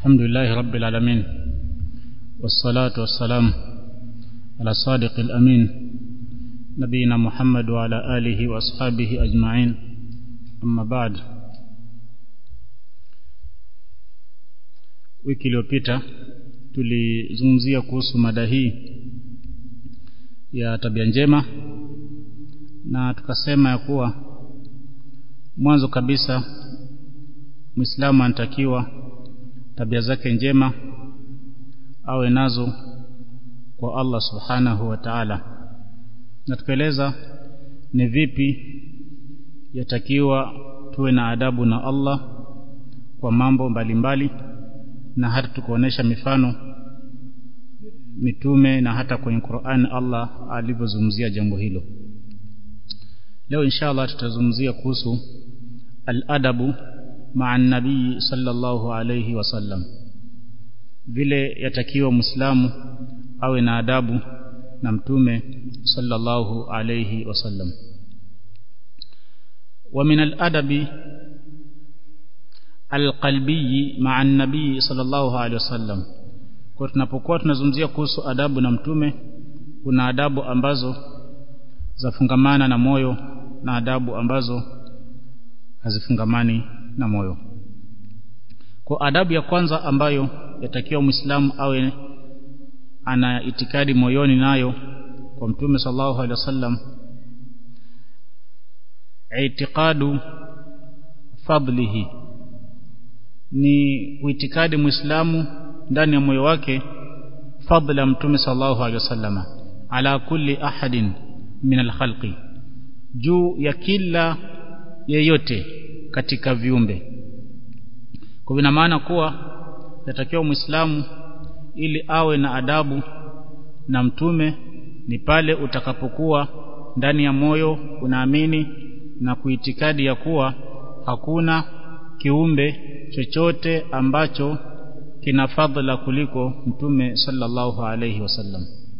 الحمد لله رب العالمين والصلاة والسلام على الصادق الأمين نبينا محمد وعلى آله وأصحابه أجمعين أما بعد. Wiki iliyopita tulizungumzia kuhusu mada hii ya tabia njema, na tukasema ya kuwa mwanzo kabisa Muislamu anatakiwa tabia zake njema awe nazo kwa Allah subhanahu wa ta'ala, na tukaeleza ni vipi yatakiwa tuwe na adabu na Allah kwa mambo mbalimbali, na hata tukaonesha mifano mitume na hata kwenye Qur'an Allah alivyozungumzia jambo hilo. Leo inshallah tutazungumzia kuhusu al-adabu ma'a an-nabii sallallahu alayhi wasallam, vile yatakiwa Muislamu awe na adabu na mtume sallallahu alayhi wasallam. Wa min al-adabi al-qalbi ma'a an-nabii sallallahu alayhi wasallam, kwa tunapokuwa tunazungumzia kuhusu adabu na mtume, kuna adabu ambazo zafungamana na moyo na adabu ambazo hazifungamani na moyo. Kwa adabu ya kwanza ambayo yatakiwa Muislamu awe ana itikadi moyoni nayo kwa mtume sallallahu alaihi wasallam, i'tiqadu fadlihi, ni itikadi Muislamu ndani ya moyo wake fadla mtume sallallahu alaihi wasallam ala kulli ahadin min al-khalqi, juu ya kila yeyote katika viumbe. Kwa ina maana kuwa yatakiwa Muislamu ili awe na adabu na mtume ni pale utakapokuwa ndani ya moyo unaamini na kuitikadi ya kuwa hakuna kiumbe chochote ambacho kina fadhila kuliko mtume sallallahu alayhi wasallam,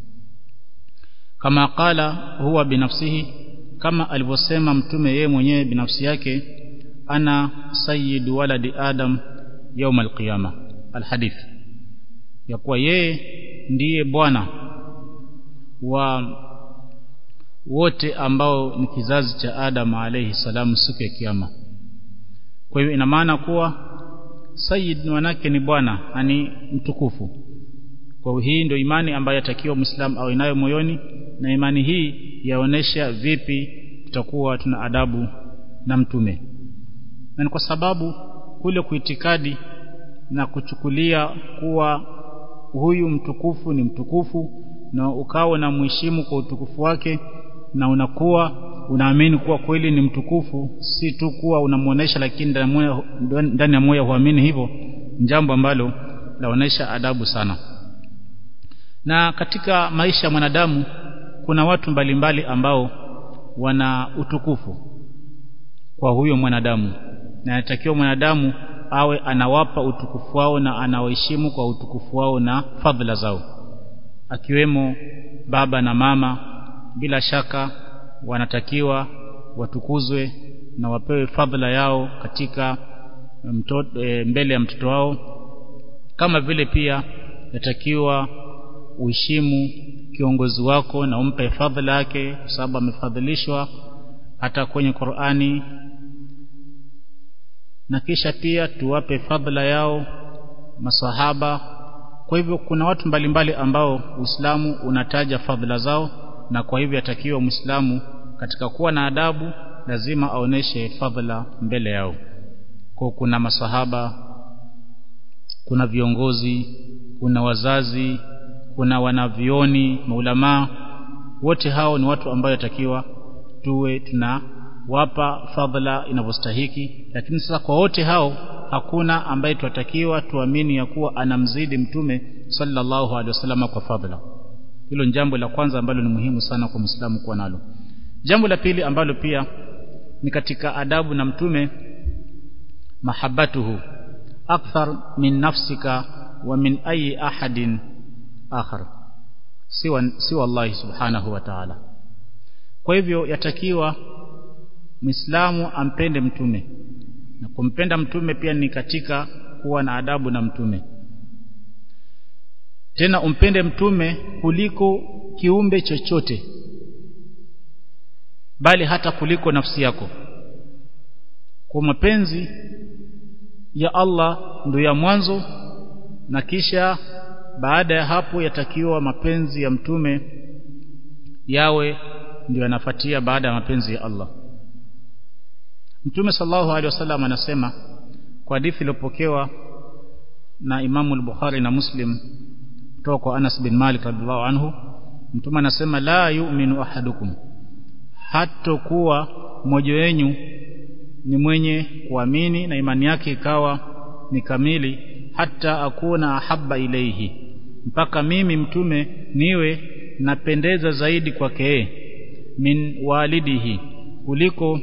kama qala huwa binafsihi, kama alivyosema mtume yeye mwenyewe binafsi yake, ana sayyidu waladi adam يوم القيامة الحديث, ya kuwa yeye ndiye bwana wa wote ambao ni kizazi cha Adam alayhi salam siku ya kiyama. Kwa hiyo ina maana kuwa sayyid manake ni bwana, yani mtukufu. Kwa hiyo hii ndio imani ambayo yatakiwa Muislamu awe nayo moyoni, na imani hii yaonesha vipi tutakuwa tuna adabu na mtume. Na kwa sababu kule kuitikadi na kuchukulia kuwa huyu mtukufu ni mtukufu, na ukawa na mheshimu kwa utukufu wake, na unakuwa unaamini kuwa kweli ni mtukufu, si tu kuwa unamuonesha lakini ndani ya moyo huamini hivyo, jambo ambalo laonesha adabu sana. Na katika maisha ya mwanadamu kuna watu mbalimbali ambao wana utukufu kwa huyo mwanadamu, na inatakiwa mwanadamu awe anawapa utukufu wao na anawaheshimu kwa utukufu wao na fadhila zao, akiwemo baba na mama. Bila shaka wanatakiwa watukuzwe na wapewe fadhila yao katika mbele ya mtoto wao, kama vile pia yatakiwa uheshimu kiongozi wako na umpe fadhila yake, kwa sababu amefadhilishwa hata kwenye Qur'ani. Na kisha pia tuwape fadhila yao masahaba. Kwa hivyo kuna watu mbalimbali ambao Uislamu unataja fadhila zao, na kwa hivyo yatakiwa Muislamu katika kuwa na adabu lazima aoneshe fadhila mbele yao. Kwa kuna masahaba, kuna viongozi, kuna wazazi, kuna wanavioni, maulama, wote hao ni watu ambao yatakiwa tuwe tunawapa fadhila inavyostahiki. Lakini sasa kwa wote hao hakuna ambaye tunatakiwa tuamini ya kuwa anamzidi mtume sallallahu alaihi wasallam kwa fadhila. Hilo ni jambo la kwanza ambalo ni muhimu sana kwa Muislamu kuwa nalo. Jambo la pili ambalo pia ni katika adabu na mtume, mahabbatuhu akthar min nafsika wa min ayi ahadin akhar siwa Allah subhanahu wa ta'ala. Kwa hivyo yatakiwa Muislamu ampende mtume, na kumpenda mtume pia ni katika kuwa na adabu na mtume. tena umpende mtume kuliko kiumbe chochote, bali hata kuliko nafsi yako. Kwa mapenzi ya Allah ndio ya mwanzo, na kisha baada ya hapo yatakiwa mapenzi ya mtume yawe ndio yanafuatia baada ya mapenzi ya Allah. Mtume sallallahu alaihi wasallam anasema kwa hadithi iliyopokewa na Imamu al-Bukhari na Muslim kutoka kwa Anas bin Malik radhiallahu anhu, mtume anasema la yu'minu ahadukum, hatakuwa mmoja wenu ni mwenye kuamini na imani yake ikawa ni kamili, hata akuna ahabba ilayhi, mpaka mimi mtume niwe napendeza zaidi kwake min walidihi, kuliko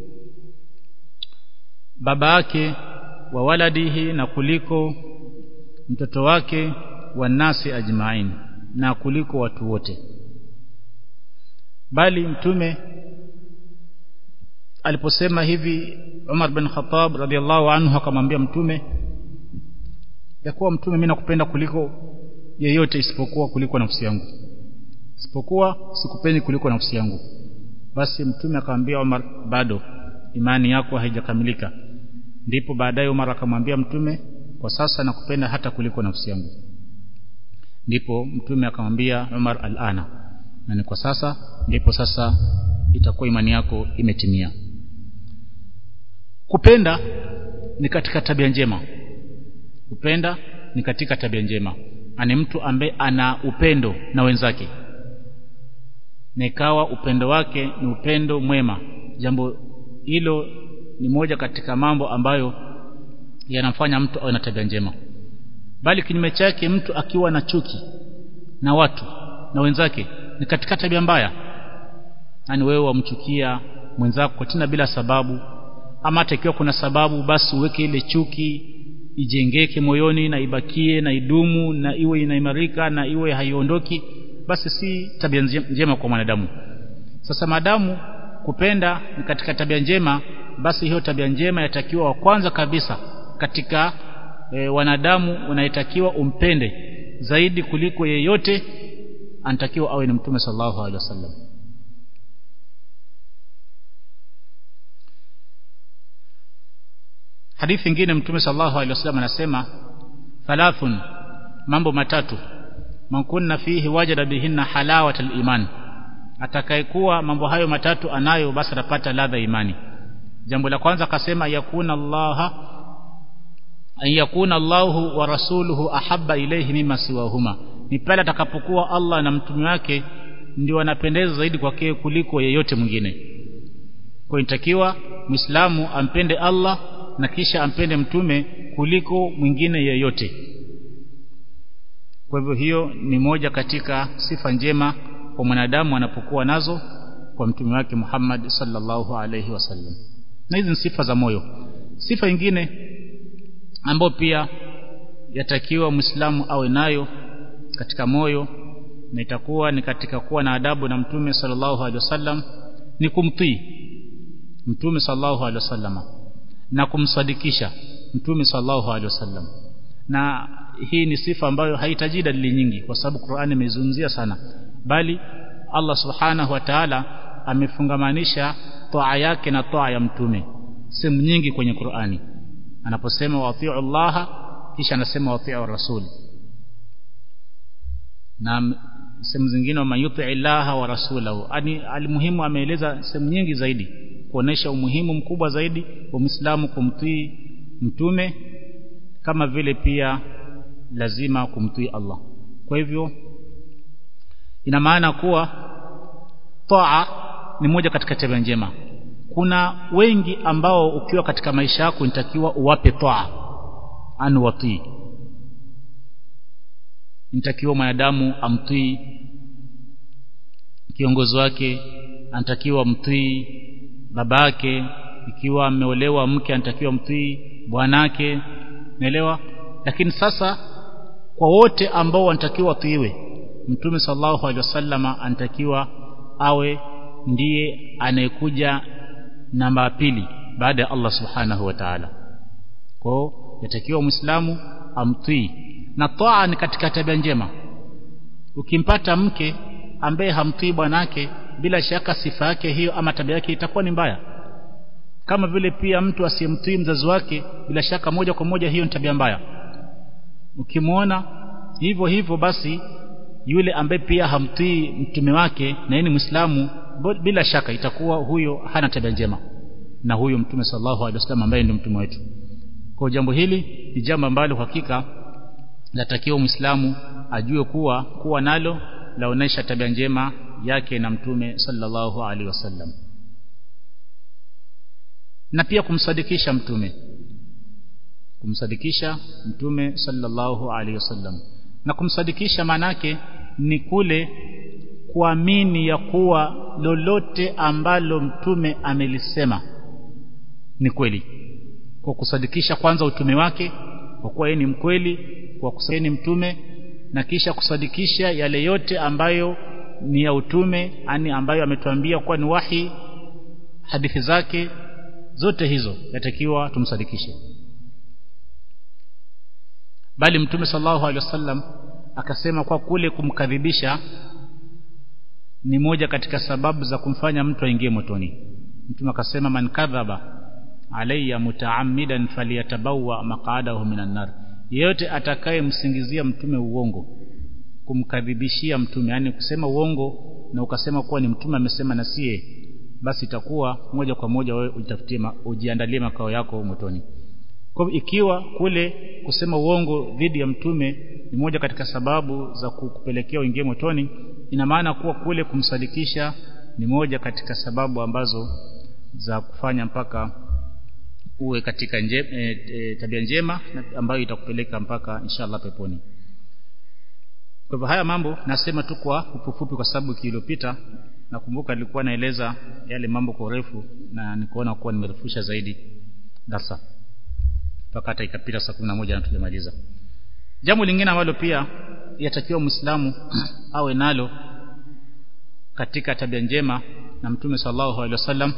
baba yake, wa waladihi, na kuliko mtoto wake, wa nasi ajmain, na kuliko watu wote. Bali mtume aliposema hivi, Umar bin Khattab radhiallahu anhu akamwambia mtume ya kuwa mtume, mimi nakupenda kuliko yeyote isipokuwa kuliko nafsi yangu, isipokuwa sikupendi kuliko nafsi yangu. Basi mtume akamwambia Umar, bado imani yako haijakamilika. Ndipo baadaye Umar akamwambia mtume, kwa sasa nakupenda hata kuliko nafsi yangu. Ndipo mtume akamwambia Umar, alana, na ni kwa sasa, ndipo sasa itakuwa imani yako imetimia. Kupenda ni katika tabia njema. Kupenda ni katika tabia njema. Ani mtu ambaye ana upendo na wenzake, na ikawa upendo wake ni upendo mwema, jambo hilo ni moja katika mambo ambayo yanamfanya mtu awe na tabia njema. Bali kinyume chake, mtu akiwa na chuki na watu na wenzake ni katika tabia mbaya. Yani wewe wamchukia mwenzako tena bila sababu, ama hata ikiwa kuna sababu, basi uweke ile chuki ijengeke moyoni na ibakie na idumu na iwe inaimarika na iwe haiondoki, basi si tabia njema kwa mwanadamu. Sasa maadamu kupenda ni katika tabia njema, basi hiyo tabia njema yatakiwa wa kwanza kabisa katika wanadamu unayetakiwa umpende zaidi kuliko yeyote, anatakiwa awe ni Mtume sallallahu alaihi wasallam. Hadithi nyingine Mtume sallallahu alaihi wasallam anasema, thalathun, mambo matatu, man kunna fihi wajada bihinna halawatal iman, atakayekuwa mambo hayo matatu anayo, basi atapata ladha imani. Jambo la kwanza akasema, yakuna Allahu wa rasuluhu ahabba ilayhi mimma siwahuma, ni pale atakapokuwa Allah na mtume wake ndio wanapendeza zaidi kwake kuliko yeyote mwingine. Kwa inatakiwa Muislamu ampende Allah na kisha ampende mtume kuliko mwingine yeyote. Kwa hivyo hiyo ni moja katika sifa njema kwa mwanadamu anapokuwa nazo kwa mtume wake Muhammad sallallahu alaihi wasallam. Na hizi ni sifa za moyo. Sifa nyingine ambayo pia yatakiwa Muislamu awe nayo katika moyo, na itakuwa ni katika kuwa na adabu na mtume sallallahu alaihi wasallam, ni kumtii mtume sallallahu alaihi wasallam na kumsadikisha mtume sallallahu alaihi wasallam. Na hii ni sifa ambayo haihitaji dalili nyingi, kwa sababu Qur'ani imezungumzia sana, bali Allah subhanahu wa ta'ala amefungamanisha toa yake na toa ya mtume sehemu nyingi kwenye Qur'ani. Anaposema wati'u Allah, kisha anasema wati'u rasul, na sehemu zingine man yuti'i Allah wa rasulahu. Alimuhimu ameeleza sehemu nyingi zaidi kuonesha umuhimu mkubwa zaidi wa Muislamu kumtii mtume, kama vile pia lazima kumtii Allah. Kwa hivyo ina maana kuwa taa ni moja katika tabia njema. Kuna wengi ambao ukiwa katika maisha yako inatakiwa uwape taa, watii. Inatakiwa mwanadamu amtii kiongozi wake, anatakiwa mtii babake, ikiwa ameolewa mke anatakiwa mtii bwanake, naelewa. Lakini sasa kwa wote ambao wanatakiwa watiiwe, Mtume sallallahu alaihi wasallam anatakiwa awe ndiye anayekuja namba pili baada ya Allah subhanahu wa ta'ala. Kwa yatakiwa Muislamu amtii, na taa ni katika tabia njema. ukimpata mke ambaye hamtii bwanake, bila shaka sifa yake hiyo ama tabia yake itakuwa ni mbaya. Kama vile pia mtu asiyemtii mzazi wake, bila shaka moja kwa moja hiyo ni tabia mbaya. Ukimwona hivyo hivyo, basi yule ambaye pia hamtii mtume wake na yeye ni Muislamu, bila shaka itakuwa huyo hana tabia njema na huyo Mtume sallallahu alaihi wasallam ambaye ndio mtume wetu. Kwa jambo hili ni jambo ambalo hakika natakiwa Muislamu ajue kuwa nalo laonesha tabia njema yake na Mtume sallallahu alaihi wasallam. Na pia kumsadikisha mtume sallallahu alaihi wasallam. Na kumsadikisha manake ni kule kuamini ya kuwa lolote ambalo mtume amelisema ni kweli, kwa kusadikisha kwanza utume wake, kwa kuwa yeye ni mkweli, kwa kuwa yeye ni mtume, na kisha kusadikisha yale yote ambayo ni ya utume, yani ambayo ametuambia kuwa ni wahi, hadithi zake zote hizo yatakiwa tumsadikishe. Bali Mtume sallallahu alaihi wasallam akasema kwa kule kumkadhibisha ni moja katika sababu za kumfanya mtu aingie motoni. Mtume akasema man kadhaba alayya mutaammidan falyatabawa maq'adahu minan nar, yeyote atakaye msingizia mtume uongo, kumkadhibishia mtume, yani kusema uongo na ukasema kuwa ni mtume amesema na sie, basi itakuwa moja kwa moja wewe ujiandalie makao yako motoni. Kwa ikiwa kule kusema uongo dhidi ya mtume ni moja katika sababu za kukupelekea uingie motoni, ina maana kuwa kule kumsadikisha ni moja katika sababu ambazo za kufanya mpaka uwe katika tabia njema ambayo itakupeleka mpaka inshallah peponi. Kwa hivyo haya mambo nasema tu kwa ufupi kwa sababu kilopita nakumbuka nilikuwa naeleza yale mambo kwa urefu na nikaona kuwa nimerefusha zaidi darasa mpaka hata ikapita saa 11 na tujamaliza. Jambo lingine ambalo pia yatakiwa Muislamu awe nalo katika tabia njema na Mtume sallallahu alaihi wasallam,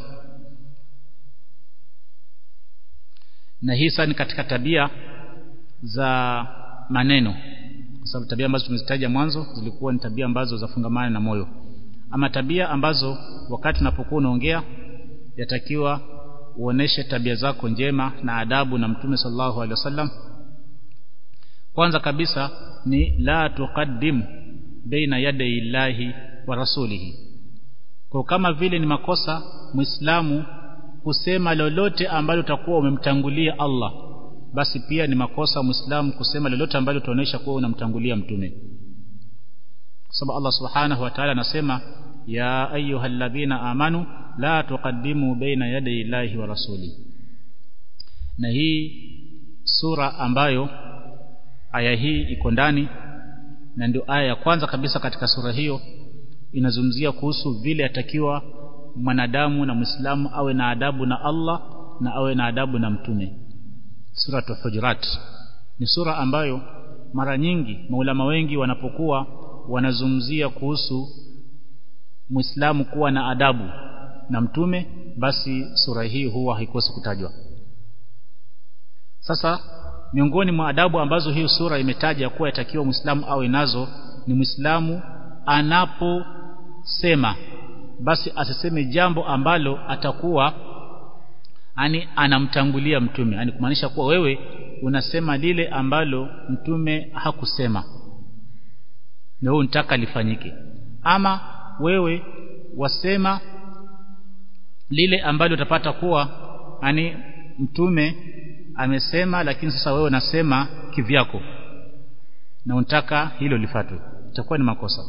na hisa ni katika tabia za maneno, kwa sababu tabia ambazo tumezitaja mwanzo zilikuwa ni tabia ambazo zafungamana na moyo, ama tabia ambazo wakati unapokuwa unaongea yatakiwa uoneshe tabia zako njema na adabu na Mtume sallallahu alaihi wasallam. Kwanza kabisa ni la tuqaddim baina yaday Allahi wa rasulihi. Kwa kama vile ni makosa Muislamu kusema lolote ambalo utakuwa umemtangulia Allah, basi pia ni makosa Muislamu kusema lolote ambalo utaonesha kuwa unamtangulia mtume. Kwa sababu Allah subhanahu wa ta'ala anasema ya ayyuhalladhina amanu la tuqaddimu baina yaday Allahi wa rasuli. Na hii sura ambayo aya hii iko ndani na ndio aya ya kwanza kabisa katika sura hiyo, inazungumzia kuhusu vile atakiwa mwanadamu na Muislamu awe na adabu na Allah na awe na adabu na mtume. Sura Al-Hujurat ni sura ambayo mara nyingi maulama wengi wanapokuwa wanazungumzia kuhusu Muislamu kuwa na adabu na mtume, basi sura hii huwa haikosi kutajwa. Sasa miongoni mwa adabu ambazo hiyo sura imetaja kuwa yatakiwa Muislamu awe nazo ni Muislamu anaposema basi asiseme jambo ambalo atakuwa anamtangulia mtume, kumaanisha kuwa wewe unasema lile ambalo mtume hakusema na wewe unataka lifanyike, ama wewe wasema lile ambalo utapata kuwa mtume amesema, lakini sasa wewe unasema kivyako na unataka hilo lifuatwe, itakuwa ni makosa.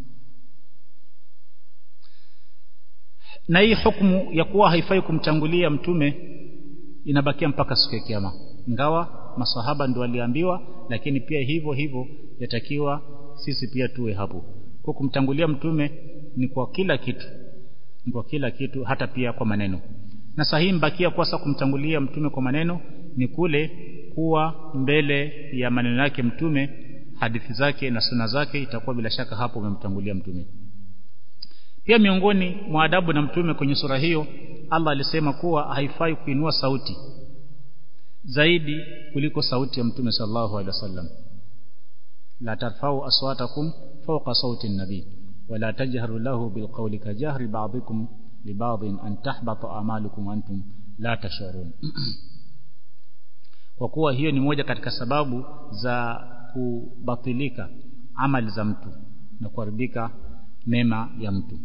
Na hii hukumu ya kuwa haifai kumtangulia mtume inabakia mpaka siku ya kiyama, ingawa masahaba ndio waliambiwa, lakini pia hivyo yatakiwa sisi pia tuwe hapo. Kwa kumtangulia mtume ni kwa kila kitu, hata pia kwa maneno. Na sahihi mbakia kwa sasa kumtangulia mtume kwa maneno ni kule kuwa mbele ya maneno yake mtume, hadithi zake na sunna zake, itakuwa bila shaka hapo umemtangulia mtume. Pia miongoni mwa adabu na mtume kwenye sura hiyo, Allah alisema kuwa haifai kuinua sauti zaidi kuliko sauti ya mtume sallallahu alaihi wasallam. la tarfa'u aswatakum fawqa sawti an-nabi wa la tajharu lahu bil qawli ka jahri ba'dikum li ba'din an tahbata a'malukum antum la tash'urun. Kwa kuwa hiyo ni moja katika sababu za kubatilika amali za mtu na kuharibika mema ya mtu.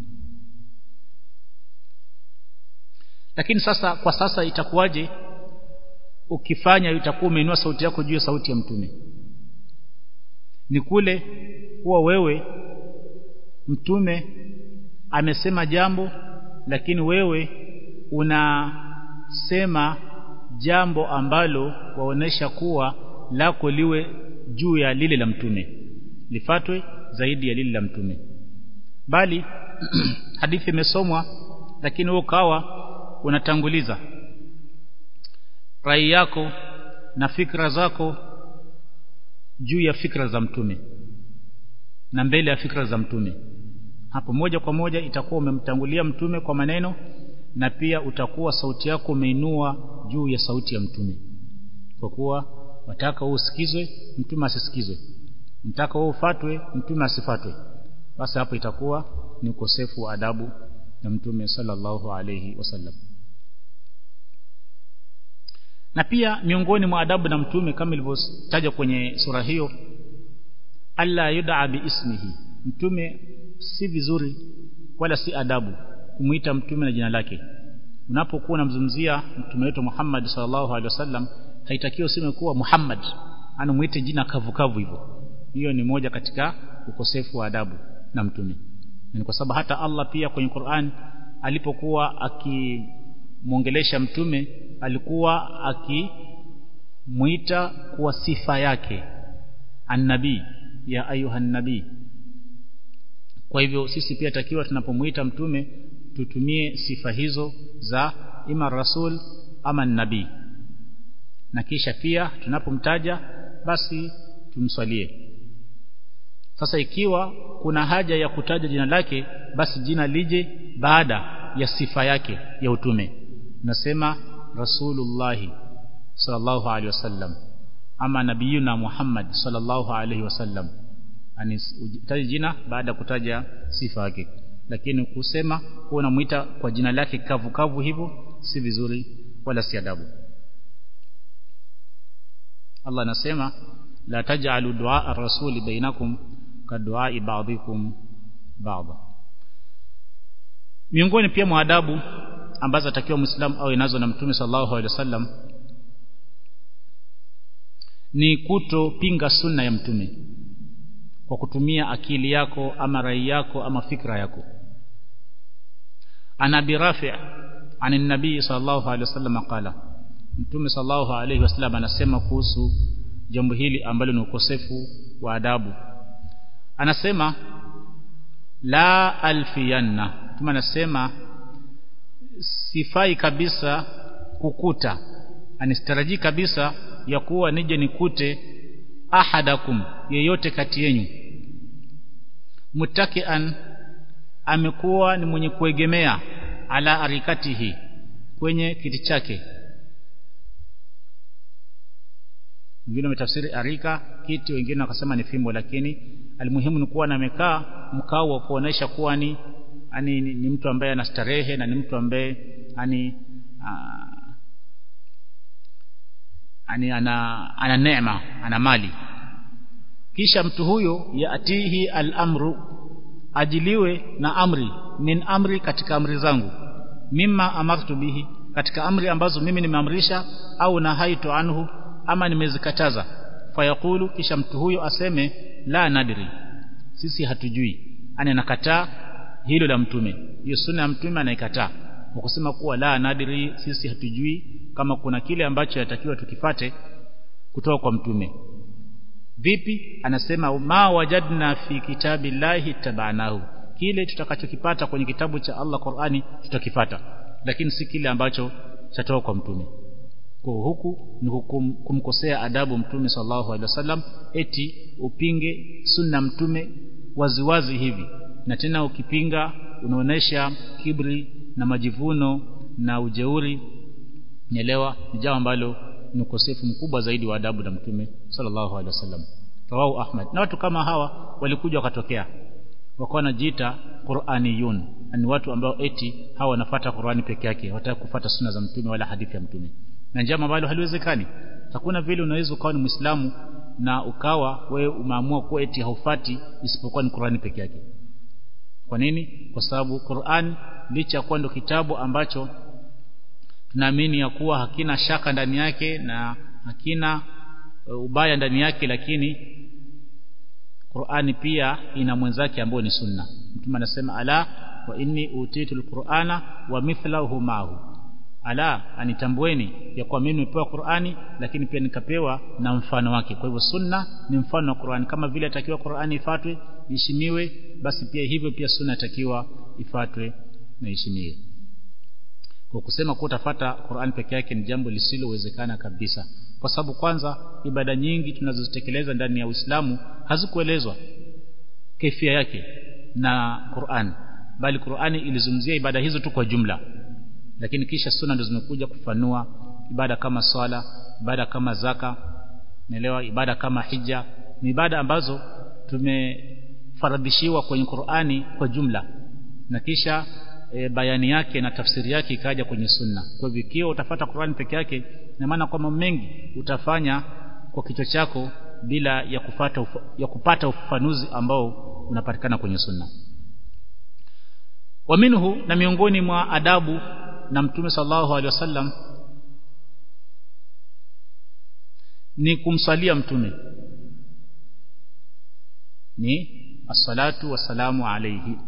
Lakini sasa kwa sasa itakuwaje ukifanya itakuwa umeinua sauti yako juu ya sauti ya mtume? Ni kule huwa wewe mtume amesema jambo lakini wewe unasema jambo ambalo waonesha kuwa lako liwe juu ya lile la mtume, lifatwe zaidi ya lile la mtume. Bali hadithi imesomwa lakini wewe ukawa unatanguliza rai yako na fikra zako juu ya fikra za mtume na mbele ya fikra za mtume. Hapo moja kwa moja itakuwa umemtangulia mtume kwa maneno, na pia utakuwa sauti yako umeinua juu ya sauti ya mtume, kwa kuwa wataka usikizwe mtume asisikizwe, mtaka ufatwe mtume asifatwe. Basi hapo itakuwa ni ukosefu wa adabu na mtume sallallahu alayhi wasallam. Na pia miongoni mwa adabu na mtume kama ilivyotajwa kwenye sura hiyo, alla yud'a biismihi, mtume si vizuri wala si adabu kumuita mtume na jina lake. Unapokuwa unamzungumzia mtume wetu Muhammad sallallahu alaihi wasallam, haitakiwi useme kuwa Muhammad, anamuite jina kavu hivyo. Hiyo ni moja katika ukosefu wa adabu na mtume. Ni kwa sababu hata Allah pia kwenye Qur'an alipokuwa akimuongelesha mtume alikuwa akimuita kwa sifa yake, an-nabii, ya ayuha nabii. Kwa hivyo sisi pia takiwa tunapomuita mtume tutumie sifa hizo za ima rasul ama nabii, na kisha pia tunapomtaja basi tumswalie. Sasa ikiwa kuna haja ya kutaja jina lake, basi jina lije baada ya sifa yake ya utume. Nasema Rasulullah sallallahu alaihi wasallam ama nabiyuna Muhammad sallallahu alaihi wasallam, ani utaje jina baada kutaja sifa yake. Lakini kusema kuwa unamuita kwa jina lake kavu hivyo si vizuri wala si adabu. Allah anasema la taj'alu du'a ar-rasuli bainakum ka du'a ba'dikum ba'dha. Miongoni pia mwa adabu ambazo atakiwa Muislamu awe nazo na mtume sallallahu alaihi wasallam ni kutopinga sunna ya mtume kwa kutumia akili yako ama rai yako ama fikra yako. Ana Abi Rafi' anin nabii sallallahu alaihi wasallam qala, mtume sallallahu alaihi wasallam anasema kuhusu jambo hili ambalo ni ukosefu wa adabu. Anasema la alfiyanna, mtume anasema sifai kabisa kukuta, anistaraji kabisa ya kuwa nije nikute ahadakum, yeyote kati yenu, mutakian, amekuwa ni mwenye kuegemea, ala arikatihi, kwenye kiti chake. Wengine wametafsiri arika kiti, wengine wakasema ni fimbo, lakini almuhimu ni kuwa amekaa mkao wa kuonesha kuwa ni mtu ambaye ana starehe na ni mtu ambaye ana neema, ana mali. Kisha mtu huyo yaatihi al-amru, ajiliwe na amri, min amri, katika amri zangu, mimma amartu bihi, katika amri ambazo mimi nimeamrisha, au nahaitu anhu, ama nimezikataza. Fayaqulu, kisha mtu huyo aseme la nadri, sisi hatujui. Anakataa hilo la mtume, hiyo sunna ya mtume anaikataa kwa kusema kuwa la nadri, sisi hatujui kama kuna kile ambacho yatakiwa tukifate kutoka kwa mtume. Vipi? Anasema ma wajadna fi kitabillahi tabanahu, kile tutakachokipata kwenye kitabu cha Allah Qur'ani tutakifata, lakini si kile ambacho chatoka kwa mtume. Kwa huku ni kumkosea adabu mtume sallallahu alaihi wasallam, eti upinge sunna mtume waziwazi hivi, na tena ukipinga unaonesha kibri na majivuno na ujeuri. Nielewa ni jambo ambalo ni ukosefu mkubwa zaidi wa adabu na mtume sallallahu alaihi wasallam. rawahu Ahmad. Na watu kama hawa walikuja wakatokea wakawa wanajiita Qur'aniyun, ni watu ambao eti hawa wanafuata Qur'ani peke yake, hawataka kufuata sunna za mtume wala hadithi ya mtume, na njama ambalo haliwezekani. Hakuna vile unaweza ukawa ni Muislamu na ukawa wewe umeamua kuwa eti haufati isipokuwa ni Qur'ani peke yake. Kwa nini? Kwa sababu Qur'an licha kwa ndo kitabu ambacho tunaamini ya kuwa hakina shaka ndani yake na hakina ubaya ndani yake, lakini Qur'ani pia ina mwenzake ambao ni sunna. Mtume anasema ala wa inni utitul Qur'ana wa mithluhu ma'ahu, ala anitambueni ya kwa mimi nimepewa Qur'ani lakini pia nikapewa na mfano wake. Kwa hivyo sunna ni mfano wa Qur'ani, kama vile atakiwa Qur'ani ifuatwe iheshimiwe, basi pia hivyo pia sunna atakiwa ifuatwe na iheshimiwe. Kwa kusema kuwa utafuata Qur'an peke yake ni jambo lisilowezekana kabisa, kwa sababu kwanza ibada nyingi tunazozitekeleza ndani ya Uislamu hazikuelezwa kaifia yake na Qur'an, bali Qur'ani ilizungumzia ibada hizo tu kwa jumla, lakini kisha sunna ndizo zimekuja kufanua ibada kama swala, ibada kama zaka, naelewa, ibada kama hija. Ni ibada ambazo tumefaradhishiwa kwenye Qur'ani kwa jumla, na kisha bayani yake na tafsiri yake ikaja kwenye sunna. Kwa hivyo ikiwa utafuata Qur'an peke yake, na maana kwa mambo mengi utafanya kwa kichwa chako bila ya kupata ufafanuzi ambao unapatikana kwenye sunna. Wa minhu, na miongoni mwa adabu na Mtume sallallahu alaihi wasallam ni kumsalia Mtume, ni as-salatu wassalamu alayhi,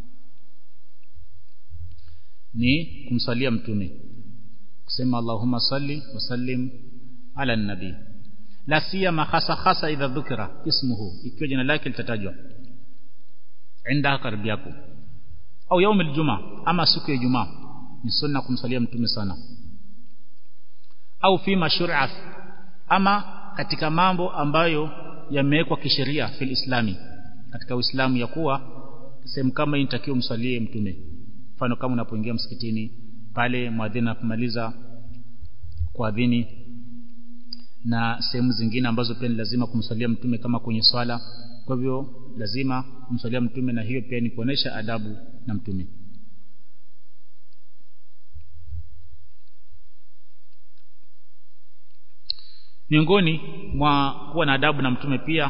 ni kumsalia Mtume, kusema Allahumma salli wa sallim ala an-nabi, la siyama hasa idha dhukira ismuhu, ikiwa jina lake litatajwa inda karibu yako, au yaum al-jumaa, ama siku ya Ijumaa ni sunna kumsalia Mtume sana, au fi mashru'at, ama katika mambo ambayo yamewekwa kisheria fil islami, katika Uislamu, ya kuwa sehemu kama inatakiwa msalie Mtume. Mfano kama unapoingia msikitini pale muadhini anapomaliza kuadhini, na sehemu zingine ambazo pia ni lazima kumsalia Mtume kama kwenye swala. Kwa hivyo lazima kumsalia Mtume, na hiyo pia ni kuonesha adabu na Mtume. Miongoni mwa kuwa na adabu na Mtume pia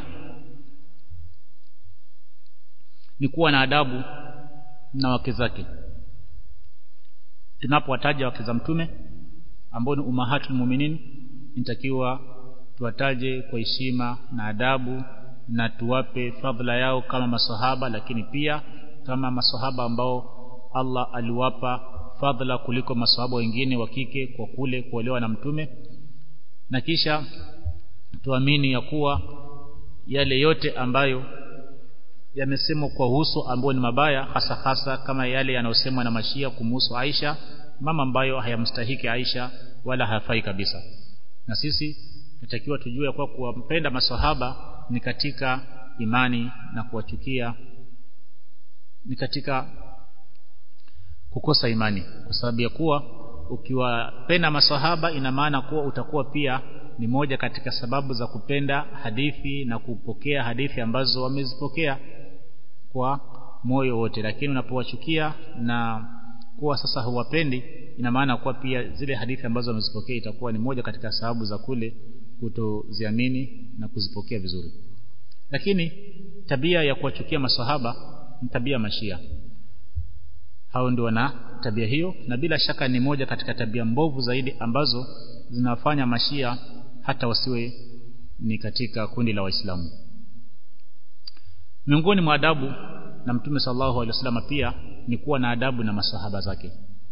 ni kuwa na adabu na wake zake. Tunapowataja wake za Mtume ambao ni ummahatul mu'minin, inatakiwa tuwataje kwa heshima na adabu, na tuwape fadhila yao kama maswahaba, lakini pia kama maswahaba ambao Allah aliwapa fadhila kuliko maswahaba wengine wa kike kwa kule kuolewa na Mtume. Na kisha tuamini ya kuwa yale yote ambayo yamesemwa kwa husu ambao ni mabaya, hasa kama yale yanayosemwa na Mashia kumhusu Aisha, mama ambayo hayamstahiki Aisha wala hafai kabisa. Na sisi tunatakiwa tujue kwa kuwapenda maswahaba ni katika imani, na kuwachukia ni katika kukosa imani, kwa sababu ya kuwa ukiwapenda maswahaba ina maana kuwa utakuwa pia ni moja katika sababu za kupenda hadithi na kupokea hadithi ambazo wamezipokea kwa moyo wote. Lakini unapowachukia na kuwa sasa huwapendi, ina maana kuwa pia zile hadithi ambazo wamezipokea itakuwa ni moja katika sababu za kule kutoziamini na kuzipokea vizuri. Lakini tabia ya kuwachukia maswahaba ni tabia Mashia. Hao ndio wana tabia hiyo, na bila shaka ni moja katika tabia mbovu zaidi ambazo zinawafanya Mashia hata wasiwe ni katika kundi la Waislamu. Miongoni mwa adabu na Mtume sallallahu alaihi wasallam pia ni kuwa na adabu na maswahaba zake,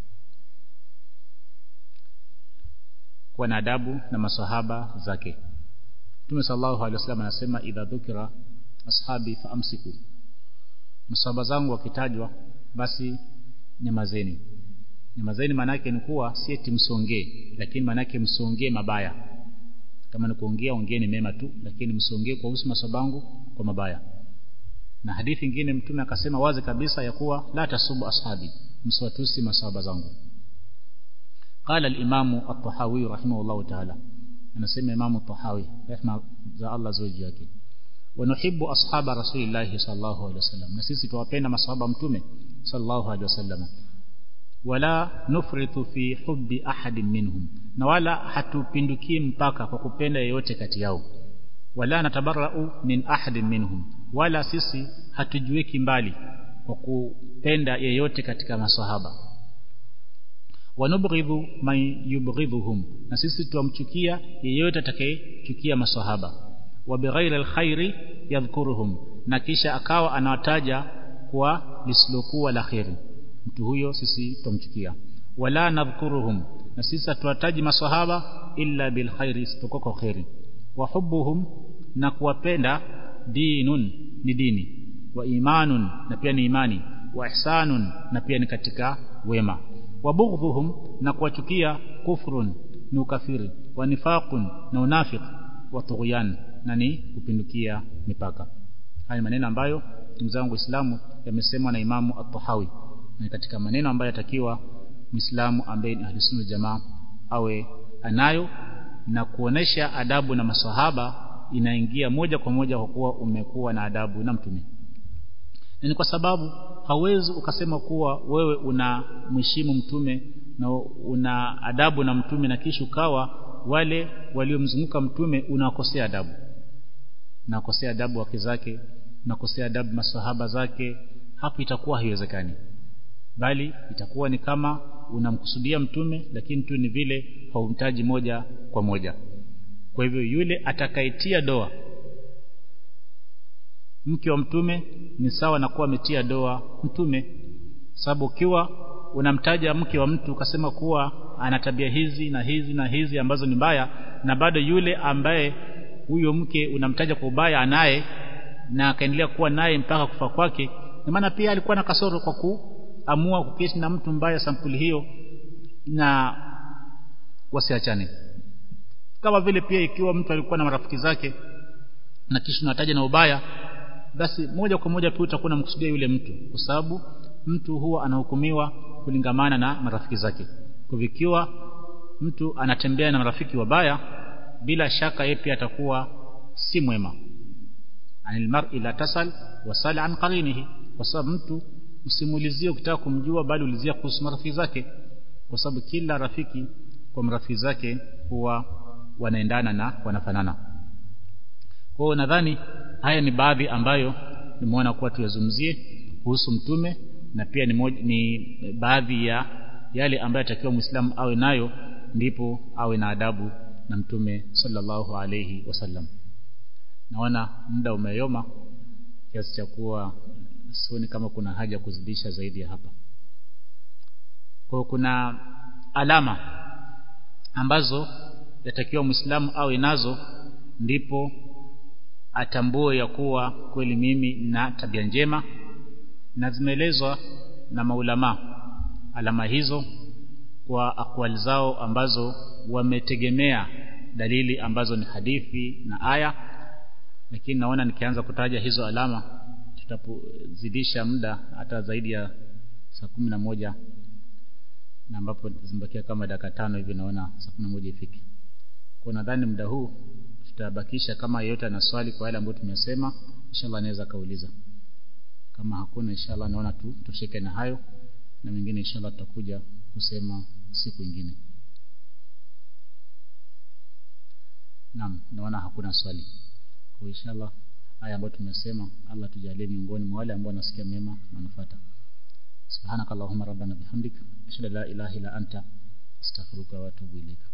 kuwa na adabu na maswahaba zake. Mtume sallallahu alaihi wasallam anasema idha dhukira ashabi faamsiku, maswahaba zangu wakitajwa basi nyamazeni. Nyamazeni maana yake ni kuwa si eti msongee, lakini maana yake msongee mabaya. Kama ni kuongea, ongeeni mema tu, lakini msongee kwa husu masabangu kwa mabaya. Na hadithi nyingine Mtume akasema wazi kabisa ya kuwa la tasubu ashabi, msiwatusi masahaba zangu. Qala al-Imam at-Tahawi rahimahullah ta'ala, anasema Imam at-Tahawi rehma za Allah zoji yake, wa nuhibbu ashaba rasulillahi sallallahu alaihi wasallam, na sisi tuwapenda masahaba mtume sallallahu alaihi wasallam. Wala nufritu fi hubbi ahadin minhum, na wala hatupinduki mpaka kwa kupenda yeyote kati yao. Wala natabarra'u min ahadin minhum, wala sisi hatujiweki mbali kwa kupenda yeyote katika masahaba. Wanubghidhu man yubghidhuhum, na sisi tuamchukia yeyote atakayechukia masahaba. Wa bighairi alkhairi yadhkuruhum, na kisha akawa anawataja kwa lislokuwa la khairi, mtu huyo sisi tumchukia. Wala nadhkuruhum, na sisi hatuwataji masahaba illa bil khairi, isipokuwa kwa khairi. Wa hubbuhum, na kuwapenda, dinun, ni dini. Wa imanun, na pia ni imani. Wa ihsanun, na pia ni katika wema. Wa bughdhuhum, na kuwachukia, kufrun, ni ukafiri. Wa nifaqun, na unafiq. Wa tughyan, na ni kupindukia mipaka. Haya maneno ambayo ndugu zangu Waislamu yamesemwa na Imamu At-Tahawi, na katika maneno ambayo yatakiwa Muislamu ambaye ni Ahlus Jamaa awe anayo, na kuonesha adabu na maswahaba inaingia moja kwa moja kwa kuwa umekuwa na adabu na mtume. Ni kwa sababu hauwezi ukasema kuwa wewe unamheshimu mtume na una adabu na mtume na kisha ukawa wale waliomzunguka mtume unakosea adabu. Unakosea adabu wake zake, unakosea adabu maswahaba zake, hapo itakuwa haiwezekani. Bali itakuwa ni kama unamkusudia mtume lakini tu ni vile haumtaji moja kwa moja. Kwa hivyo yule atakaitia doa mke wa mtume ni sawa na kuwa ametia doa mtume, sababu ukiwa unamtaja mke wa mtu ukasema kuwa ana tabia hizi na hizi na hizi ambazo ni mbaya, na bado yule ambaye huyo mke unamtaja kwa ubaya anaye na akaendelea kuwa naye mpaka kufa kwake, na maana pia alikuwa na kasoro kwa kuamua kuketi na mtu mbaya sampuli hiyo na wasiachane. Kama vile pia ikiwa mtu alikuwa na marafiki zake na kisha unataja na ubaya, basi moja kwa moja pia utakuwa unamkusudia yule mtu, kwa sababu mtu huwa anahukumiwa kulingamana na marafiki zake. Kwa ikiwa mtu anatembea na marafiki wabaya, bila shaka yeye pia atakuwa si mwema. Anil mar'i la tasal wasal an qarinihi, kwa sababu mtu usimuulizie ukitaka kumjua, bali ulizia kuhusu marafiki zake, kwa sababu kila rafiki kwa marafiki zake huwa wanaendana na wanafanana. Kwa hiyo nadhani haya ni baadhi ambayo nimeona kuwa tuyazungumzie kuhusu mtume, na pia ni baadhi ya yale ambayo atakiwa Muislamu awe nayo ndipo awe na adabu na mtume sallallahu alayhi wasallam. Naona muda umeyoma kiasi cha kuwa sioni kama kuna haja kuzidisha zaidi ya hapa. Kwa kuna alama ambazo yatakiwa Muislamu awe nazo ndipo atambue ya kuwa kweli mimi na tabia njema, na zimeelezwa na maulama alama hizo kwa akwali zao ambazo wametegemea dalili ambazo ni hadithi na aya. Lakini naona nikianza kutaja hizo alama tutapozidisha muda hata zaidi ya saa 11, na ambapo zimbakia kama dakika 5 hivi, naona saa 11 ifike. Kwa nadhani muda huu tutabakisha, kama yeyote ana swali kwa yale ambayo tumesema inshallah anaweza kauliza. Kama hakuna inshallah naona tushike na hayo, na mengine inshallah tutakuja kusema siku nyingine. Naam, naona hakuna swali. Kwa inshallah haya ambayo tumesema Allah tujalie miongoni mwa wale ambao wanasikia mema na wanafuata. Subhanakallahumma rabbana bihamdika ashhadu an la ilaha illa anta astaghfiruka wa atubu ilaika.